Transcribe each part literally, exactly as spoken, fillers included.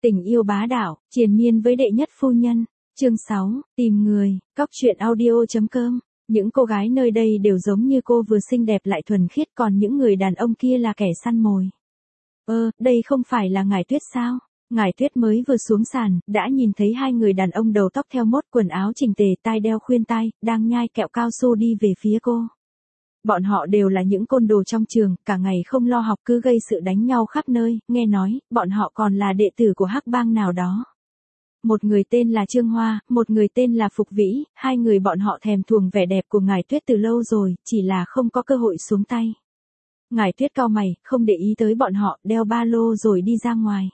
Tình yêu bá đạo, triền miên với đệ nhất phu nhân. Chương sáu, tìm người, cóc truyện audio chấm com. Những cô gái nơi đây đều giống như cô, vừa xinh đẹp lại thuần khiết, còn những người đàn ông kia là kẻ săn mồi. Ơ, đây không phải là Ngải Tuyết sao? Ngải Tuyết mới vừa xuống sàn, đã nhìn thấy hai người đàn ông đầu tóc theo mốt, quần áo chỉnh tề, tai đeo khuyên tai, đang nhai kẹo cao su đi về phía cô. Bọn họ đều là những côn đồ trong trường, cả ngày không lo học cứ gây sự đánh nhau khắp nơi, nghe nói, bọn họ còn là đệ tử của hắc bang nào đó. Một người tên là Trương Hoa, một người tên là Phục Vĩ, hai người bọn họ thèm thuồng vẻ đẹp của Ngải Tuyết từ lâu rồi, chỉ là không có cơ hội xuống tay. Ngải Tuyết cau mày, không để ý tới bọn họ, đeo ba lô rồi đi ra ngoài.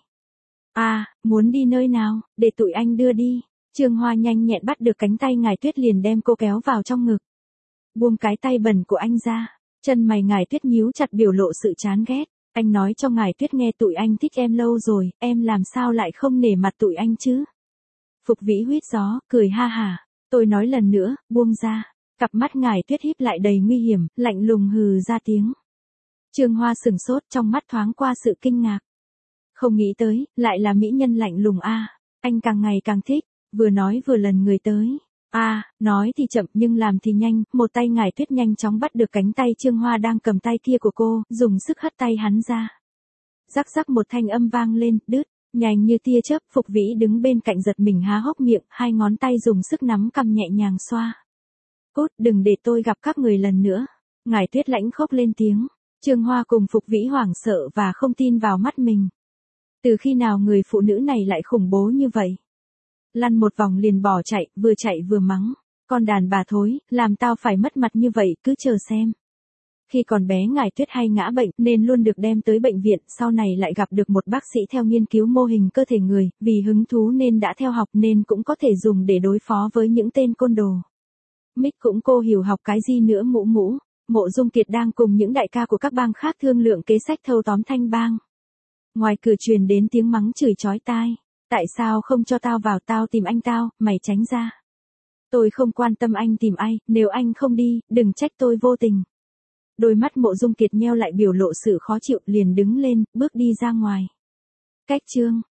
À, muốn đi nơi nào, để tụi anh đưa đi. Trương Hoa nhanh nhẹn bắt được cánh tay Ngải Tuyết liền đem cô kéo vào trong ngực. Buông cái tay bẩn của anh ra. Chân mày Ngải Tuyết nhíu chặt biểu lộ sự chán ghét. Anh nói cho Ngải Tuyết nghe tụi anh thích em lâu rồi, em làm sao lại không nể mặt tụi anh chứ? Phục Vĩ huýt gió, cười ha hả. Tôi nói lần nữa, buông ra. Cặp mắt Ngải Tuyết híp lại đầy nguy hiểm, lạnh lùng hừ ra tiếng. Trương Hoa sừng sốt, trong mắt thoáng qua sự kinh ngạc. Không nghĩ tới, lại là mỹ nhân lạnh lùng a. À, anh càng ngày càng thích, vừa nói vừa lần người tới. A, à, nói thì chậm nhưng làm thì nhanh, một tay Ngải Tuyết nhanh chóng bắt được cánh tay Trương Hoa đang cầm tay kia của cô, dùng sức hất tay hắn ra. Rắc rắc một thanh âm vang lên, đứt, nhanh như tia chớp. Phục Vĩ đứng bên cạnh giật mình há hốc miệng, hai ngón tay dùng sức nắm cằm nhẹ nhàng xoa. Cút, đừng để tôi gặp các người lần nữa. Ngải Tuyết lãnh khốc lên tiếng. Trương Hoa cùng Phục Vĩ hoảng sợ và không tin vào mắt mình. Từ khi nào người phụ nữ này lại khủng bố như vậy? Lăn một vòng liền bỏ chạy, vừa chạy vừa mắng. Con đàn bà thối, làm tao phải mất mặt như vậy, cứ chờ xem. Khi còn bé Ngải Tuyết hay ngã bệnh nên luôn được đem tới bệnh viện, sau này lại gặp được một bác sĩ theo nghiên cứu mô hình cơ thể người, vì hứng thú nên đã theo học nên cũng có thể dùng để đối phó với những tên côn đồ. Mích cũng cô hiểu học cái gì nữa mũ mũ. Mộ Dung Kiệt đang cùng những đại ca của các bang khác thương lượng kế sách thâu tóm Thanh bang. Ngoài cửa truyền đến tiếng mắng chửi chói tai. Tại sao không cho tao vào, tao tìm anh tao, mày tránh ra. Tôi không quan tâm anh tìm ai, nếu anh không đi, đừng trách tôi vô tình. Đôi mắt Mộ Dung Kiệt nheo lại biểu lộ sự khó chịu, liền đứng lên, bước đi ra ngoài. Cách chương,